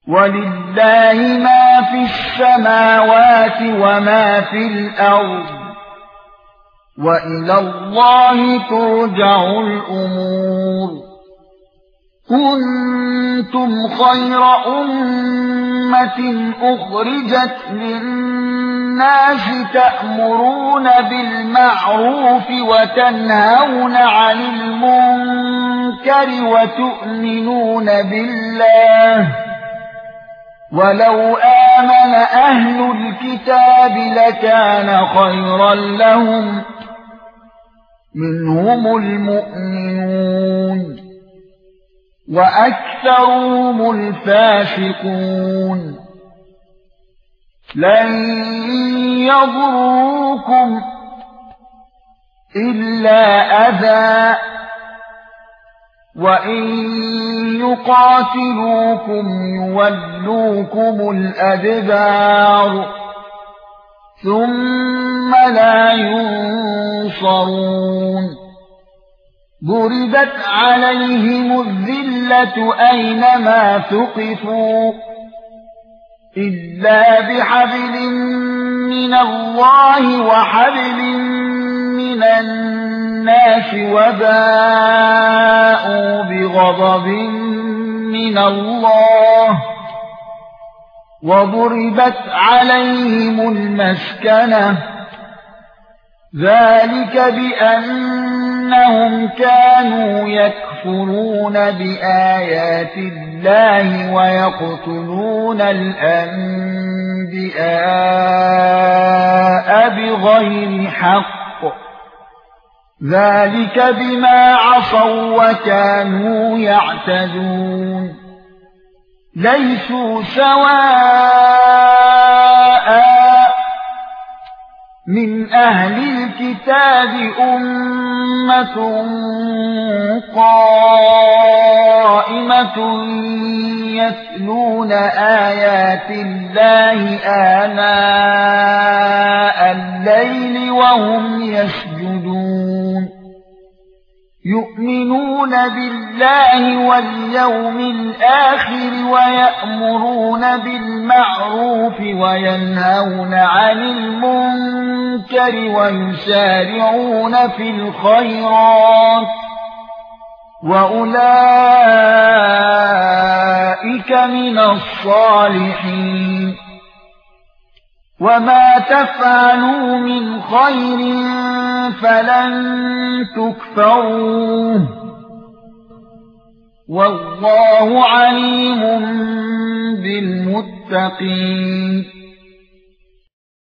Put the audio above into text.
وَلِلَّهِ مَا فِي السَّمَاوَاتِ وَمَا فِي الْأَرْضِ وَإِلَى اللَّهِ تُرْجَعُ الْأُمُورُ كُنتُمْ خَيْرَ أُمَّةٍ أُخْرِجَتْ لِلنَّاسِ تَأْمُرُونَ بِالْمَعْرُوفِ وَتَنْهَوْنَ عَنِ الْمُنكَرِ وَتُؤْمِنُونَ بِاللَّهِ وَلَوْ آمَنَ أَهْلُ الْكِتَابِ لَكَانَ خَيْرًا لَّهُمْ مِنْهُمُ الْمُؤْمِنُونَ وَأَكْثَرُهُمُ الْفَاسِقُونَ لَن يَضُرُّوكُمْ إِلَّا أَذًى وَإِن يُقَاتِلُوكُمْ يُوَلُّوكُمُ الْأَدْبَارَ ثُمَّ لَا يُنصَرُونَ ضُرِبَتْ عَلَيْهِمُ الذِّلَّةُ أَيْنَمَا ثُقِفُوا إِلَّا بِحَبْلٍ مِّنَ اللَّهِ وَحَبْلٍ مِّنَ النَّاسِ وَبَاءُوا بِغَضَبٍ مِّنَ اللَّهِ وَضُرِبَتْ عَلَيْهِمُ الْمَسْكَنَةُ ذَلِكَ بِأَنَّهُمْ كَانُوا يَكْفُرُونَ بِآيَاتِ اللَّهِ وَيَقْتُلُونَ الْأَنبِيَاءَ بِغَيْرِ حَقٍّ ذَلِكَ بِمَا عَصَوا وَكَانُوا يَعْتَدُونَ لَيْسُوا سَوَاءً مِنْ أَهْلِ الْكِتَابِ أُمَّةٌ قَائِمَةٌ يَتْلُونَ آيَاتِ اللَّهِ آنَاءَ اللَّيْلِ وَهُمْ يَسْجُدُونَ يُؤْمِنُونَ بِاللَّهِ وَالْيَوْمِ الْآخِرِ وَيَأْمُرُونَ بِالْمَعْرُوفِ وَيَنْهَوْنَ عَنِ الْمُنكَرِ وَيُسَارِعُونَ فِي الْخَيْرَاتِ وَأُولَئِكَ مِنَ الصَّالِحِينَ وَمَا تَفْعَلُوا مِنْ خَيْرٍ فَلَن تُكْفَرُوهُ وَاللَّهُ عَلِيمٌ بِالْمُتَّقِينَ